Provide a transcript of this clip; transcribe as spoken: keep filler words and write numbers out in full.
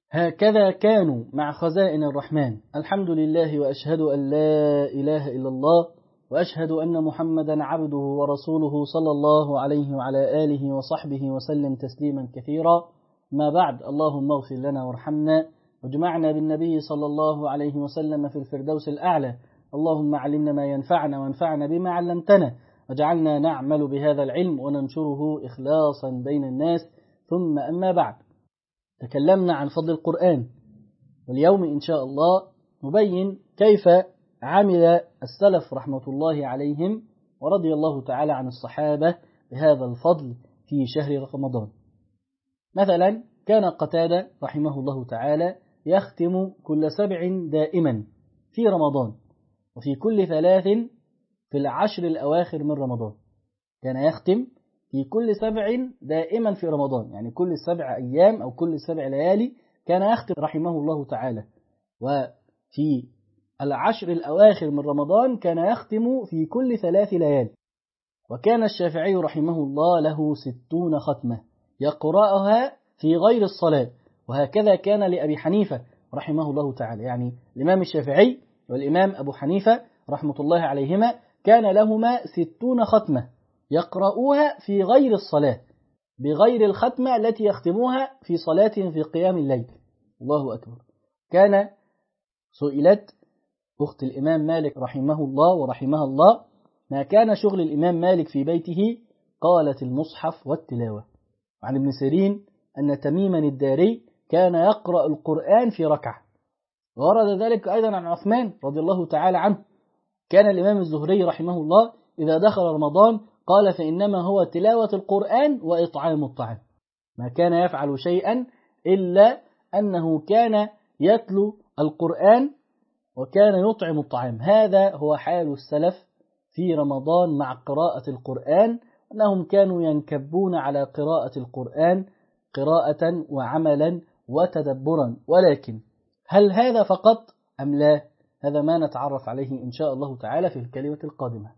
هكذا كانوا مع خزائن الرحمن. الحمد لله، وأشهد أن لا إله إلا الله، وأشهد أن محمدا عبده ورسوله صلى الله عليه وعلى آله وصحبه وسلم تسليما كثيرا. ما بعد، اللهم اغفر لنا وارحمنا واجمعنا بالنبي صلى الله عليه وسلم في الفردوس الأعلى. اللهم علمنا ما ينفعنا وانفعنا بما علمتنا، واجعلنا نعمل بهذا العلم وننشره إخلاصا بين الناس. ثم أما بعد، تكلمنا عن فضل القرآن، واليوم إن شاء الله نبين كيف عمل السلف رحمة الله عليهم ورضي الله تعالى عن الصحابة بهذا الفضل في شهر رمضان. مثلا كان قتادة رحمه الله تعالى يختم كل سبع دائما في رمضان، وفي كل ثلاث في العشر الأواخر من رمضان. كان يختم في كل سبع دائما في رمضان، يعني كل سبع أيام أو كل سبع ليالي كان يختم رحمه الله تعالى. وفي العشر الأواخر من رمضان كان يختم في كل ثلاث ليالي. وكان الشافعي رحمه الله له ستون ختمة يقرأها في غير الصلاة، وهكذا كان لأبي حنيفة رحمه الله تعالى. يعني الإمام الشافعي والإمام أبو حنيفة رحمة الله عليهما كان لهما ستون ختمة يقرؤوها في غير الصلاة، بغير الختمة التي يختموها في صلاة في قيام الليل. الله أكبر. كان سئلت أخت الإمام مالك رحمه الله ورحمها الله ما كان شغل الإمام مالك في بيته، قالت المصحف والتلاوة. وعن ابن سيرين أن تميما الداري كان يقرأ القرآن في ركعة. ورد ذلك أيضا عن عثمان رضي الله تعالى عنه. كان الإمام الزهري رحمه الله إذا دخل رمضان قال فإنما هو تلاوة القرآن وإطعام الطعام، ما كان يفعل شيئا إلا أنه كان يتلو القرآن وكان يطعم الطعام. هذا هو حال السلف في رمضان مع قراءة القرآن، أنهم كانوا ينكبون على قراءة القرآن قراءة وعملا وتدبرا. ولكن هل هذا فقط أم لا؟ هذا ما نتعرف عليه إن شاء الله تعالى في الكلمة القادمة.